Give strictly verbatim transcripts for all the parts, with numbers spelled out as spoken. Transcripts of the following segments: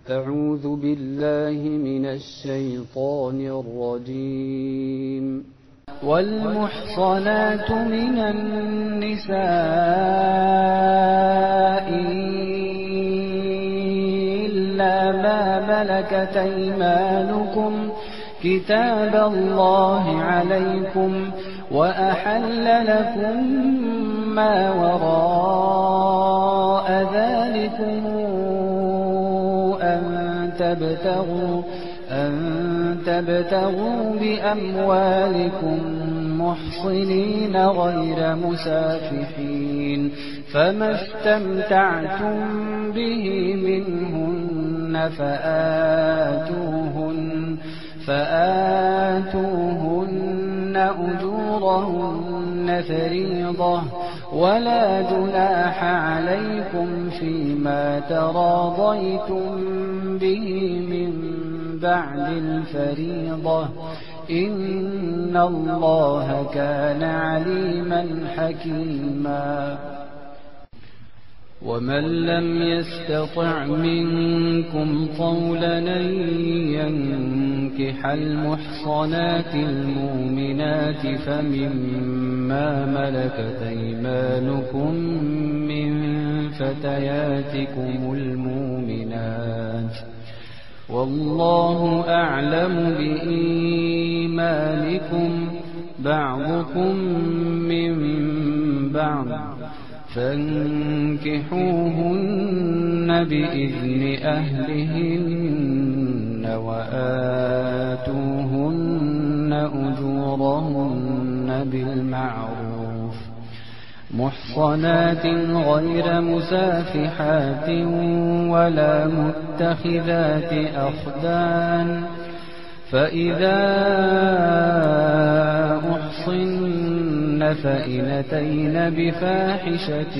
أعوذ بالله من الشيطان الرجيم. والمحصنات من النساء إلا ما ملكت أيمانكم كتاب الله عليكم وأحل لكم ما وراء ذلكم أن تبتغوا أن تبتغوا بأموالكم محصنين غير مسافحين، فما استمتعتم به منهن فآتوهن فآتوهن أجورهن فريضة، ولا جناح عليكم فيما تراضيتم به من بعد الفريضة، إن الله كان عليما حكيما. ومن لم يستطع منكم طولا أن ينكح المحصنات المؤمنات فمما ملكت أيمانكم من فتياتكم المؤمنات، والله أعلم بإيمانكم بعضكم من بعض، فانكحوهن بإذن أهلهن وآتوهن أجورهن بالمعروف محصنات غير مسافحات ولا متخذات أخدان، فإذا أحصن فإن أتين بفاحشة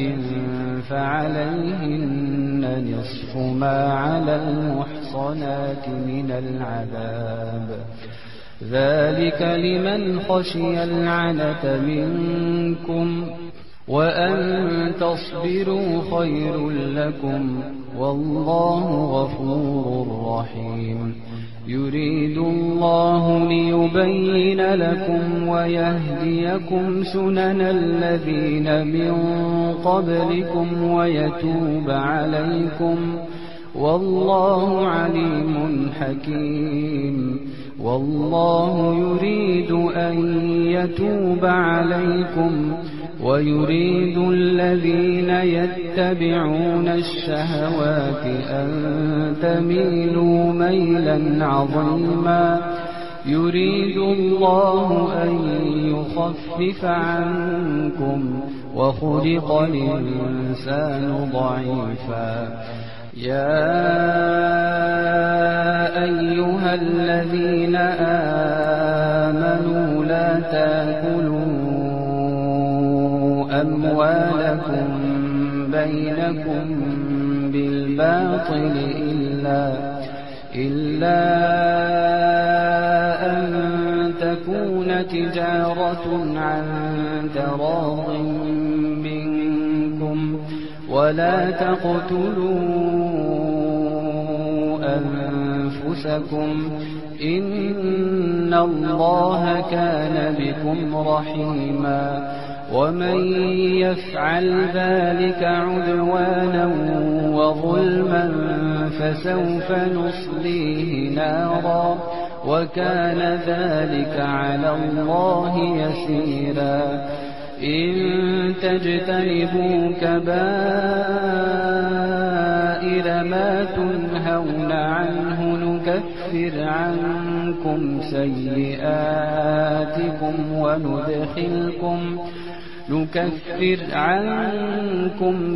فعليهن نصف ما على المحصنات من العذاب، ذلك لمن خشي العنة منكم، وأن تصبروا خير لكم، والله غفور رحيم. يريد الله ليبين لكم ويهديكم سنن الذين من قبلكم ويتوب عليكم، والله عليم حكيم. والله يريد أن يتوب عليكم ويريد الذين يتبعون الشهوات أن تميلوا ميلا عظيما. يريد الله أن يخفف عنكم وخلق الإنسان ضعيفا. يا أيها الذين آمنوا لا تأكلوا أموالكم بينكم بالباطل إلا, إلا أن تكون تجارة عن تراض منكم، ولا تقتلوا أنفسكم إن الله كان بكم رحيما. ومن يفعل ذلك عدوانا وظلما فسوف نصليه نارا، وكان ذلك على الله يسيرا. إن تجتنبوا كبائر ما تنهون عنه نكفر عنكم سيئاتكم وندخلكم نكفر عنكم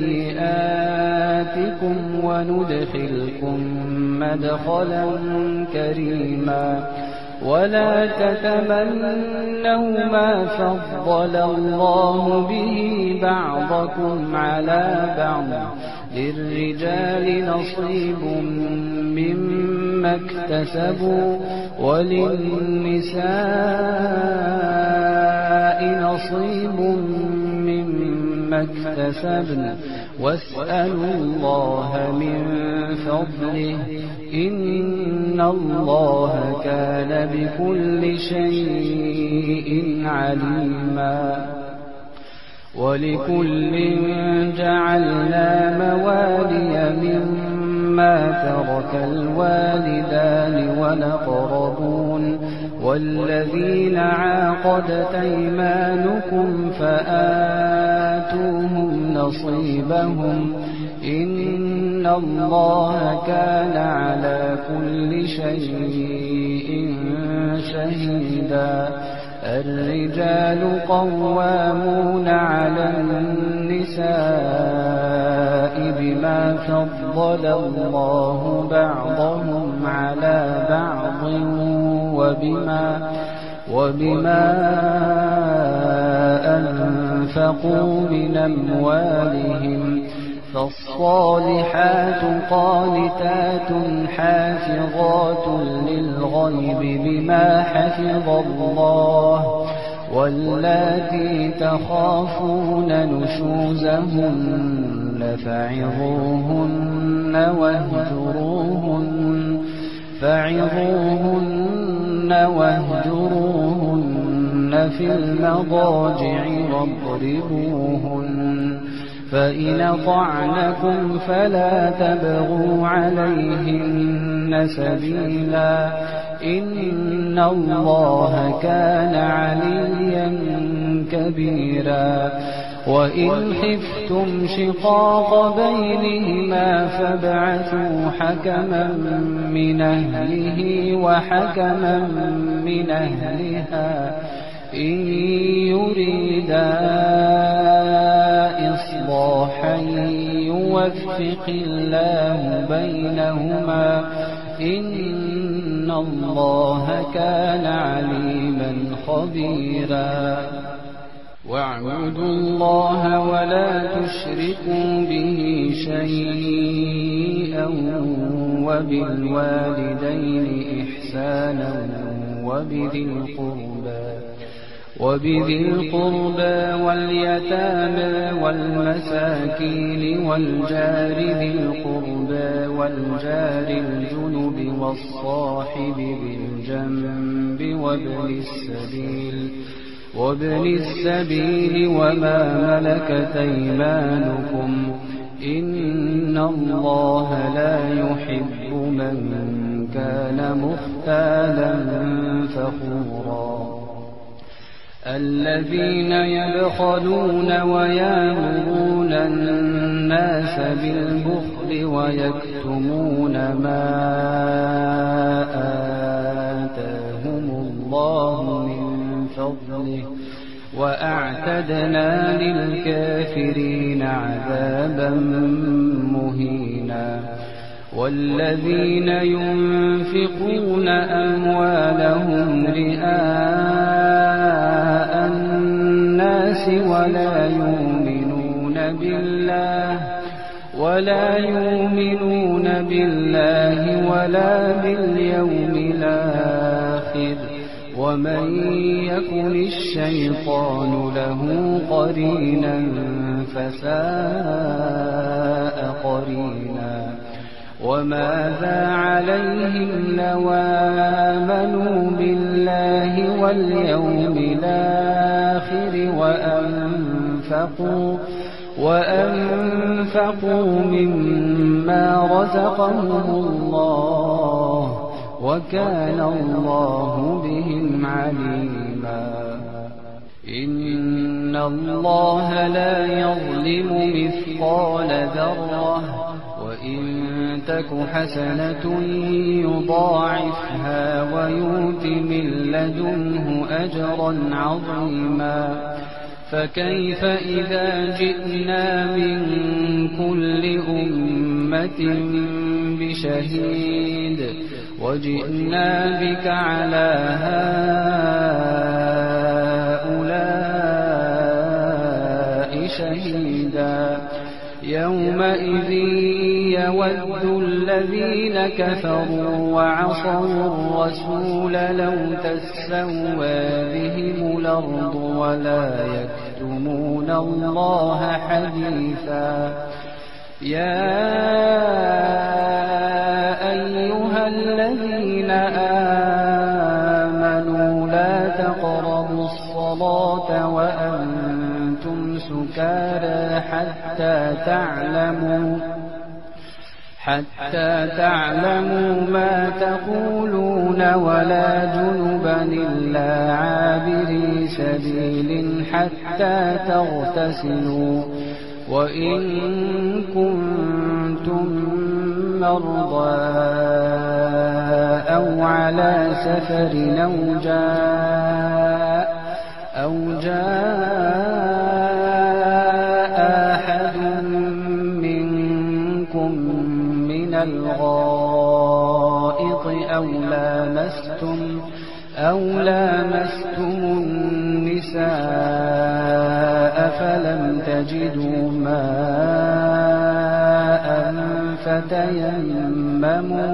سيئاتكم وندخلكم مدخلا كريما. ولا تتمنوا ما فضل الله به بعضكم على بعض، للرجال نصيب مما اكتسبوا وللنساء نصيب مما مما اكتسبن واسألوا الله من فضله إن الله كان بكل شيء عليما ولكل جعلنا موالي مما ترك الوالدان والأقربون والذين عاقدت أيمانكم فآتوهم نصيبهم إن الله كان على كل شيء شهيدا الرجال قوامون على النساء بما فضل الله بعضهم على بعض وبما, وبما أنفقوا من أموالهم فالصالحات قانتات حافظات للغيب بما حفظ الله واللاتي تخافون نشوزهن فعظوهن واهجروهن فعظوهن واهجروهن في المضاجع واضربوهن فإن طعنكم فلا تبغوا عليهن سبيلا إن الله كان عليا كبيرا وإن خفتم شقاق بينهما فابعثوا حكما من أهله وحكما من أهلها إن يريدا إصلاحا يوفق الله بينهما إن الله كان عليما خبيرا واعبدوا الله ولا تشركوا به شيئا وبالوالدين إحسانا وبذي القربى وبذي القربى واليتامى والمساكين والجار ذي القربى والجار الجنب والصاحب بالجنب وابن السبيل وابن السبيل وما ملكت أيمانكم إن الله لا يحب من كان مختالا فخورا الذين يبخلون ويأمرون الناس بالبخل ويكتمون ما آتاهم الله من فضله وأعتدنا للكافرين عذابا مهينا والذين ينفقون أموالهم رئاء الناس ولا يؤمنون بالله ولا يؤمنون بالله ولا باليوم الآخر ومن يكن الشيطان له قرينا فساء قرينا وماذا عليهم لو آمنوا بالله واليوم الآخر وأنفقوا وأنفقوا مما رزقهم الله وكان الله بهم عليما إن الله لا يظلم مثقال ذرة وإن تك حسنة يضاعفها ويؤت من لدنه أجرا عظيما فكيف إذا جئنا من كل أمة بشهيد وجئنا بك على هؤلاء شهيدا يومئذ يود الذين كفروا وعصوا الرسول لو تسوى بهم الأرض ولا يكتمون الله حديثا يا أيها الذين آمنوا لا تقربوا الصلاة وأنتم سكارى حتى تعلموا حتى تعلموا ما تقولون ولا جنبا إلا عابري سبيل حتى تغتسلوا وإن كنتم مرضى أو على سفر أو جاء أو جاء أحد منكم من الغائط أو لامستم أو لامستم النساء فلم تجدوا ماء فتيمموا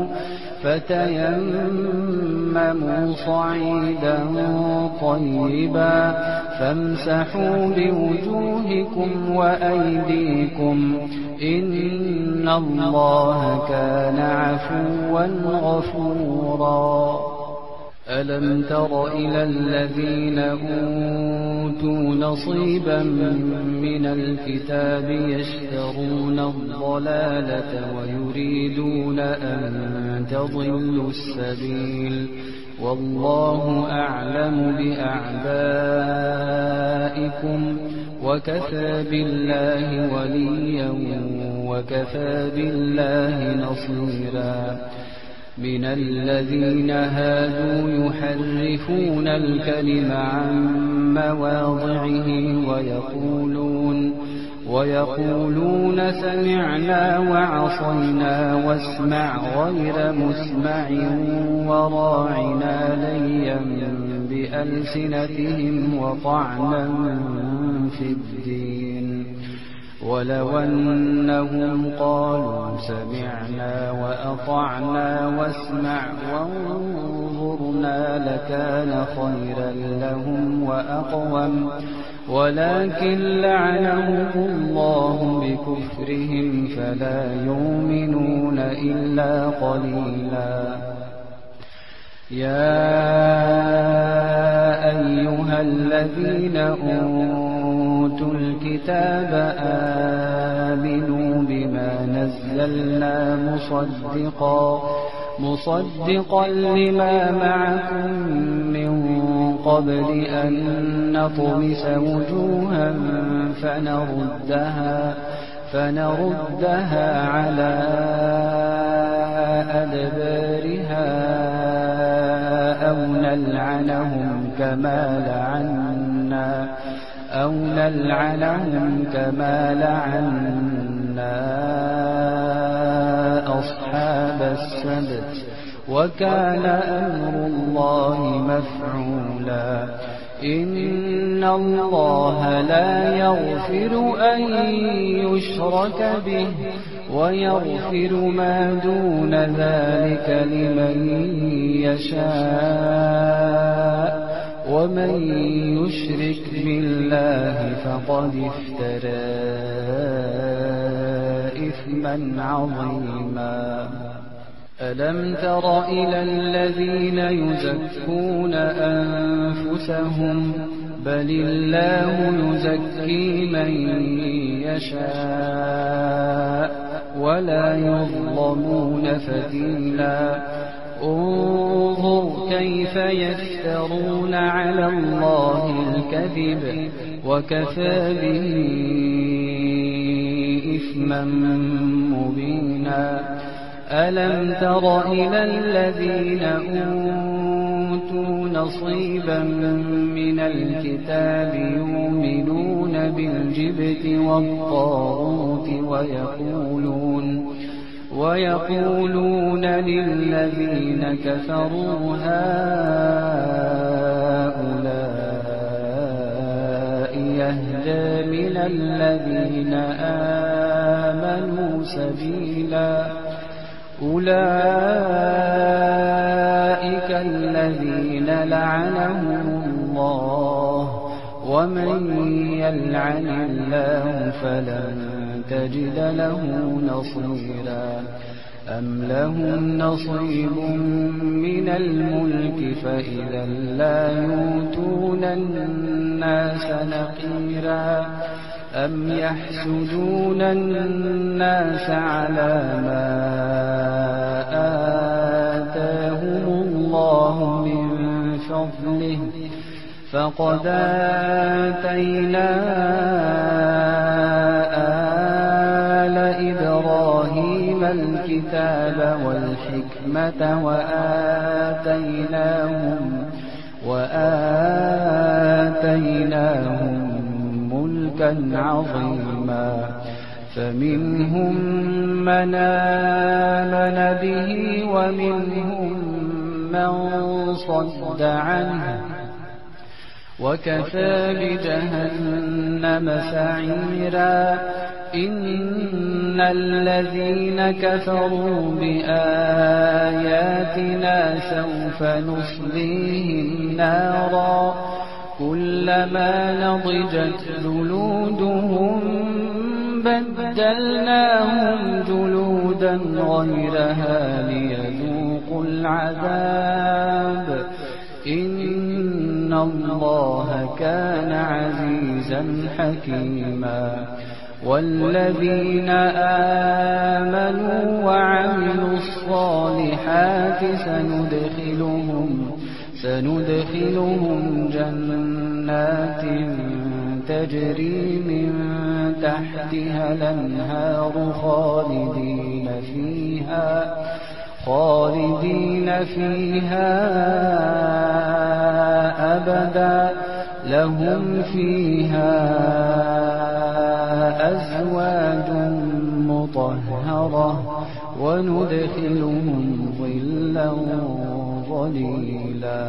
فتيمموا صعيدا طيبا فامسحوا بوجوهكم وأيديكم إن الله كان عفوا غفورا ألم تر إلى الذين أوتوا نصيبا من الكتاب يشترون الضلالة ويريدون أن تضلوا السبيل والله أعلم بأعدائكم وكفى بالله وليا وكفى بالله نصيرا من الذين هادوا يحرفون الكلم عن مواضعه ويقولون ويقولون سمعنا وعصينا واسمع غير مسمع وراعنا ليا بألسنتهم وطعنا في الدين ولو أنهم قالوا سمعنا وأطعنا واسمع وانظرنا لكان خيرا لهم وأقوم ولكن لعنهم الله بكفرهم فلا يؤمنون إلا قليلا يا أيها الذين أوتوا الكتاب آمنوا بما نزلنا مصدقا مصدقا لما معكم من قبل أن نطمس وجوها فنردها فنردها على أدبارها أو نلعنهم كما لعنا أو نلعنهم كما لعنا أصحاب السبت وكان أمر الله مفعولا إن الله لا يغفر أن يشرك به ويغفر ما دون ذلك لمن يشاء ومن يشرك بالله فقد افترى إثما عظيما ألم تر إلى الذين يزكون أنفسهم بل الله يزكي من يشاء ولا يظلمون فتيلا انظر كيف يفترون على الله الكذب وكفى به إثما مبينا ألم تر إلى الذين أوتوا نصيبا من الكتاب يؤمنون بالجبت والطاغوت ويقولون ويقولون للذين كفروا هؤلاء يهدى من الذين آمنوا سبيلا أولئك الذين لعنهم الله ومن يلعن الله فلن تجد له نصيرا أم لهم نصيب من الملك فإذا لا يؤتون الناس نقيرا أم يحسدون الناس على ما آتاهم الله من فضله فقد آتينا آل إبراهيم الكتاب والحكمة وآتيناهم وآتيناهم ملكا عظيما فمنهم من آمن به ومنهم من صد عنه وكفى بجهنم سعيرا إن الذين كفروا بآياتنا سوف نصليهم نارا كلما نضجت جلودهم بدلناهم جلودا غيرها ليذوقوا العذاب إن الله كان عزيزا حكيما والذين آمنوا وعملوا الصالحات سندخلهم سندخلهم جنات تجري من تحتها الأنهار خالدين فيها خالدين فيها أبدا لهم فيها أزواج مطهرة وندخلهم ظلا ظليلا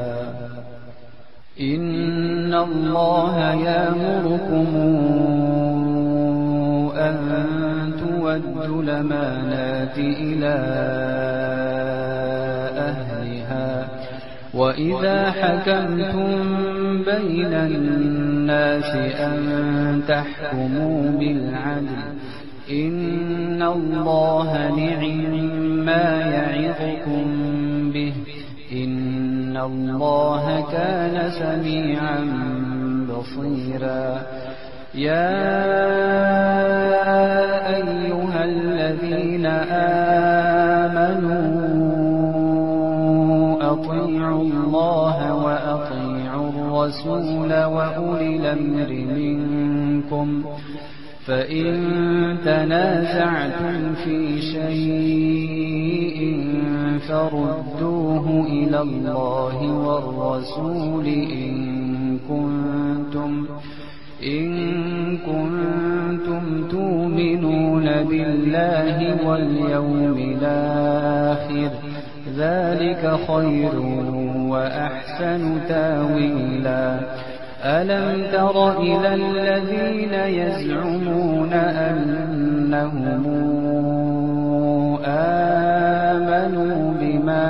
إن الله يأمركم أن تؤدوا الأمانات إلى أهلها وإذا حكمتم بين الناس أن تحكموا بالعدل إن الله نعم-ما يعظكم به إن الله كان سميعا بصيرا يا أيها الذين آمنوا أطيعوا الله وأطيعوا الرسول وأولي الأمر منكم فإن تنازعتم في شيء فردوه إلى الله والرسول إن كنتم إن كنتم تؤمنون بالله واليوم الآخر ذلك خير وأحسن تاويلا ألم تر إلى الذين يزعمون أنهم آمنوا بما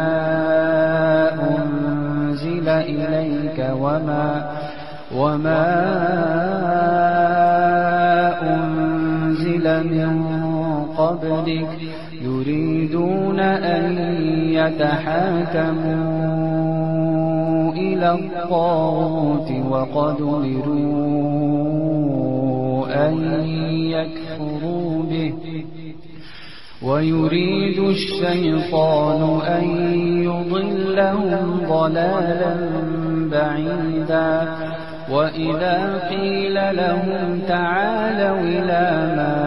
أنزل إليك وما وما أنزل من قبلك يريدون أن يتحاكموا إلى الطاغوت وقد أمروا أن يكفروا به ويريد الشيطان أن يضلهم ضلالا بعيدا وإذا قيل لهم تعالوا إلى ما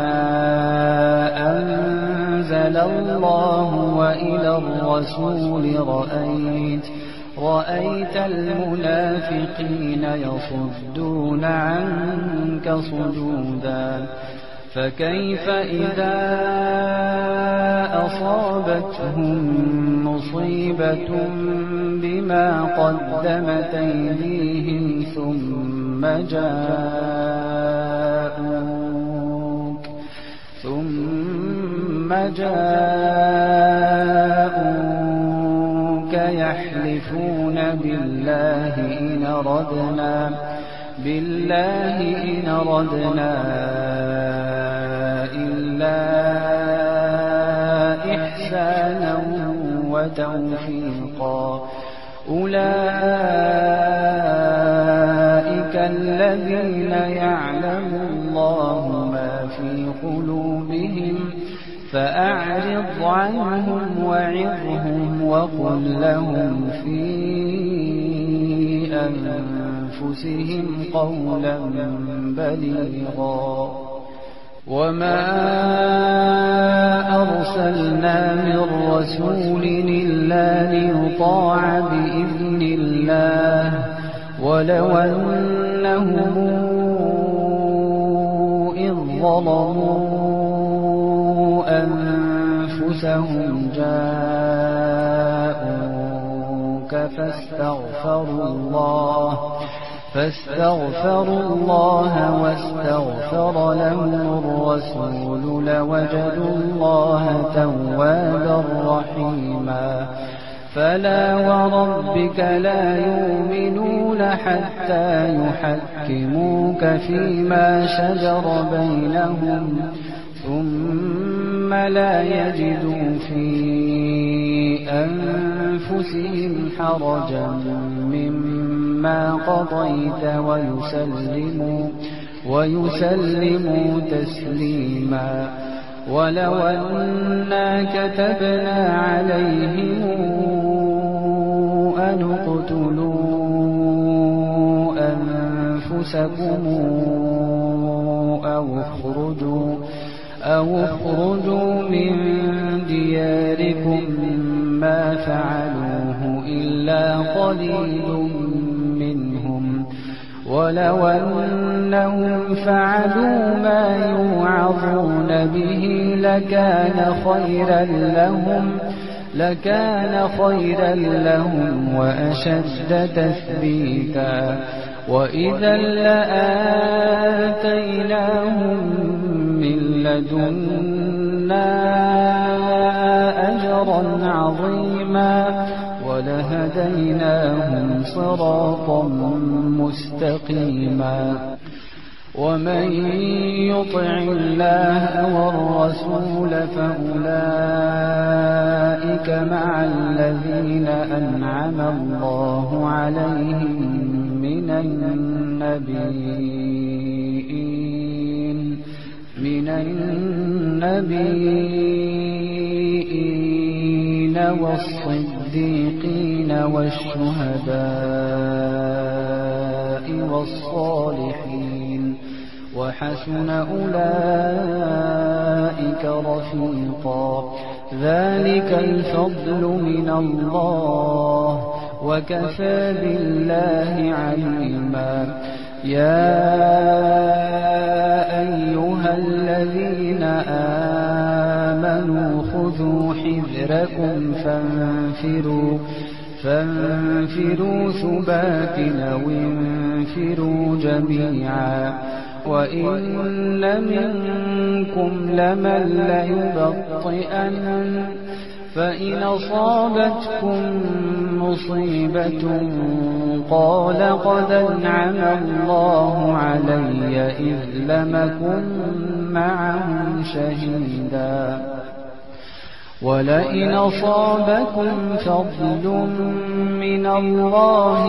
أنزل الله وإلى الرسول رأيت رأيت المنافقين يصدون عنك صدودا فكيف إذا أصابتهم مصيبة بما قدمت أيديهم ثم جاءوك ثم جاءوك يحلفون بالله إن أردنا بالله إن أردنا إلا إحسانا وتوفيقا أولئك الذين يعلم الله ما في قلوبهم فأعرض عنهم وعظهم وقل لهم في أنفسهم قولا بليغا وما أرسلنا من رسول إلا ليطاع بإذن الله ولو أنهم إذ ظلموا أنفسهم جاءوك فاستغفروا الله فاستغفروا الله واستغفر لهم الرسول لوجدوا الله توابا رحيما فلا وربك لا يؤمنون حتى يحكموك فيما شجر بينهم ثم لا يجدوا في أنفسهم حرجا مما قضيت ويسلموا, ويسلموا تسليما ولو أنا كتبنا عليهم أن اقتلوا أنفسكم أو اخرجوا أو اخرجوا من دياركم ما فعلوه إلا قليل منهم ولو أنهم فعلوا ما يوعظون به لكان خيرا لهم لكان خيرا لهم وأشد تثبيتا وإذا لآتيناهم من لدنا أجرا عظيما ولهديناهم صراطا مستقيما ومن يطع الله والرسول فأولئك مع الذين أنعم الله عليهم من النبيين من النبيين والصديقين والشهداء والصالحين وحسن أولئك رفيقا ذلك الفضل من الله وكفى بالله عليما يا أيها الذين آمنوا خذوا حذركم فانفروا فانفروا ثبات أو انفروا جميعا وإن منكم لمن ليبطئن فإن أصابتكم مصيبة قال قد أنعم الله علي إذ لم أكن معهم شهيدا ولئن أصابكم فضل من الله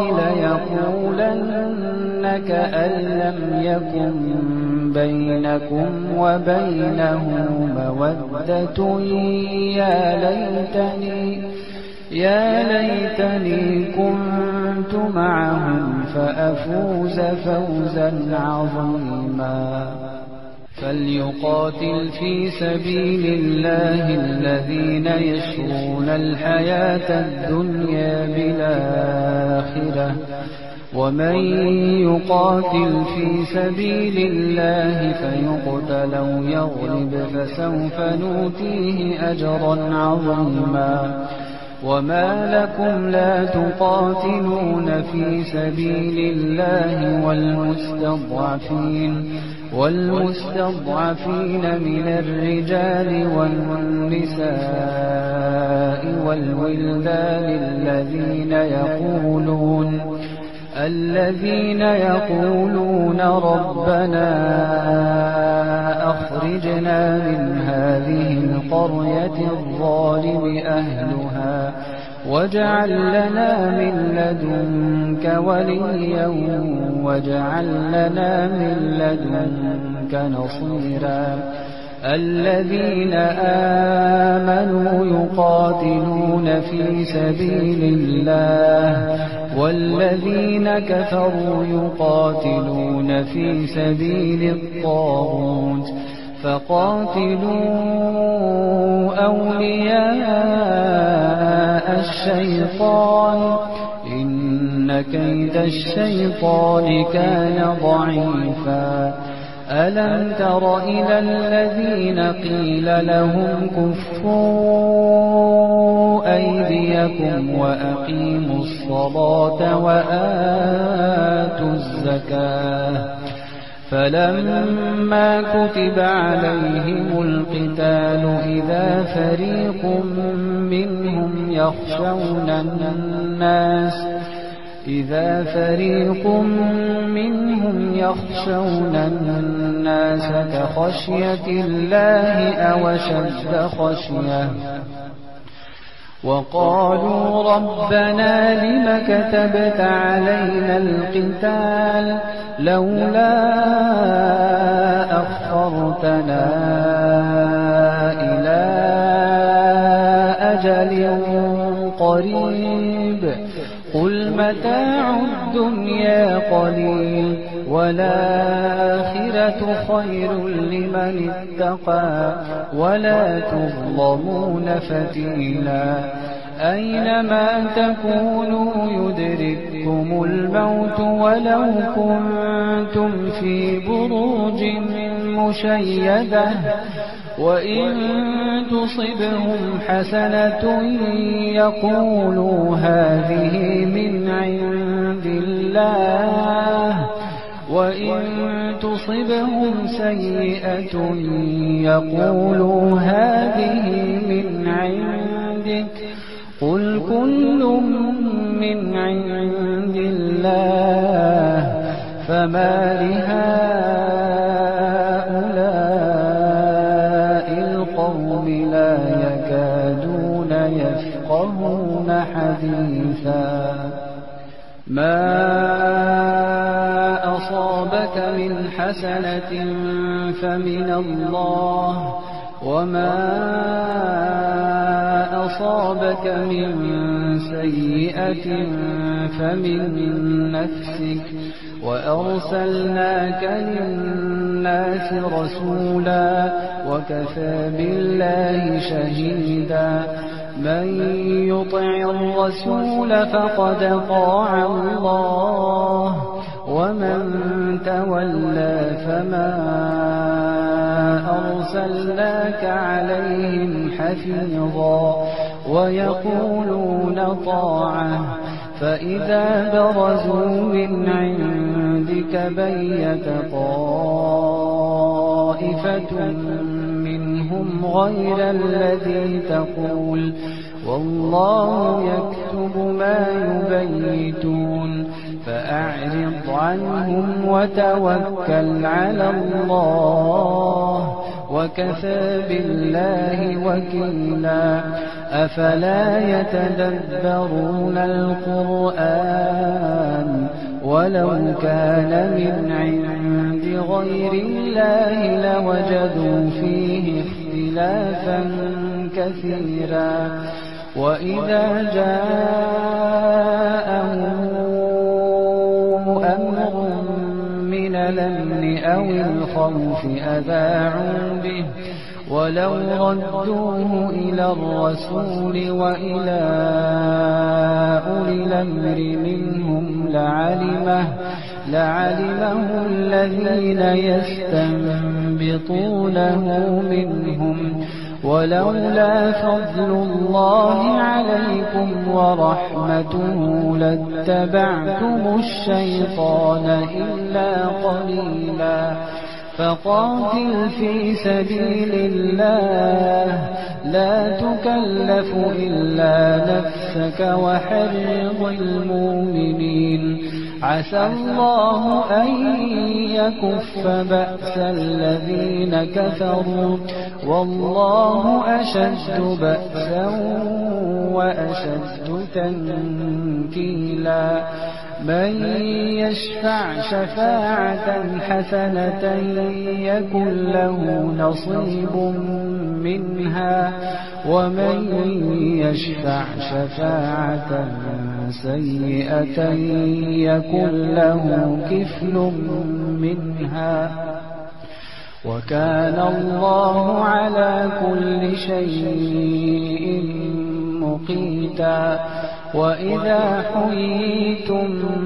ليقولن كأن لم يكن بينكم وبينه مودة يا ليتني يا ليتني كنت معهم فأفوز فوزا عظيما فليقاتل في سبيل الله الذين يشرون الحياة الدنيا بالآخرة ومن يقاتل في سبيل الله فيقتل أو يغلب فسوف نؤتيه أجرا عظيما وما لكم لا تقاتلون في سبيل الله والمستضعفين والمستضعفين من الرجال والنساء والولدان الذين يقولون الذين يقولون ربنا أخرجنا من هذه القرية الظالم أهلها واجعل لنا من لدنك وليا واجعل لنا من لدنك نصيرا الذين آمنوا يقاتلون في سبيل الله والذين كفروا يقاتلون في سبيل الطاغوت فقاتلوا أولياء الشيطان إن كيد الشيطان كان ضعيفا ألم تر إلى الذين قيل لهم كفوا أيديكم وأقيموا الصلاة وآتوا الزكاة فلما كتب عليهم القتال إذا فريق منهم يخشون الناس إذا فريق منهم يخشون الناس كخشية الله أو أشد خشية وقالوا ربنا لم كتبت علينا القتال لولا أخرتنا إلى أجل قريب قل متاع الدنيا قليل والآخرة خير لمن اتقى ولا تظلمون فتيلا أينما تكونوا يدرككم الموت ولو كنتم في بروج مشيدة وإن تصبهم حسنة يقولوا هذه من عند الله وإن تصبهم سيئة يقولوا هذه من عندك قل كل من عند الله فما لهؤلاء القوم لا يكادون يفقهون حديثا ما أصابك من حسنة فمن الله وما أصابك من سيئة فمن نفسك وأرسلناك للناس رسولا وكفى بالله شهيدا من يطع الرسول فقد طاع الله ومن تولى فما أرسلناك عليهم حفيظا ويقولون طاعة فإذا برزوا من عندك بيت طائفة منهم غير الذي تقول والله يكتب ما يبيتون فأعرض عنهم وتوكل على الله وكفى بالله وكيلا أفلا يتدبرون القرآن ولو كان من عند غير الله لوجدوا فيه اختلافا كثيرا وإذا جاءهم أمر من الأمن أو الخوف أذاعوا به ولو ردوه إلى الرسول وإلى أولي الأمر منهم لعلمه لعلمه الذين يستنبطونه منهم ولولا فضل الله عليكم ورحمته لاتبعتم الشيطان إلا قليلا فقاتل في سبيل الله لا تكلف إلا نفسك وحرض المؤمنين عسى الله أن يكف بأس الذين كفروا والله أشد بأسا وأشد تنكيلا من يشفع شفاعة حسنة يكن له نصيب منها ومن يشفع شفاعة سيئة يكن له كفل منها وكان الله على كل شيء مقيتا وإذا حييتم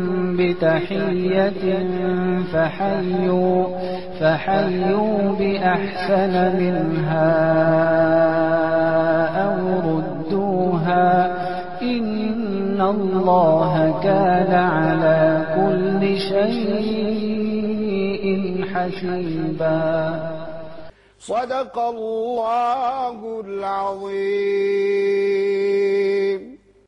بتحية فحيوا فحيوا بأحسن منها أو ردوها إن الله كان على كل شيء حسيبا. صدق الله العظيم.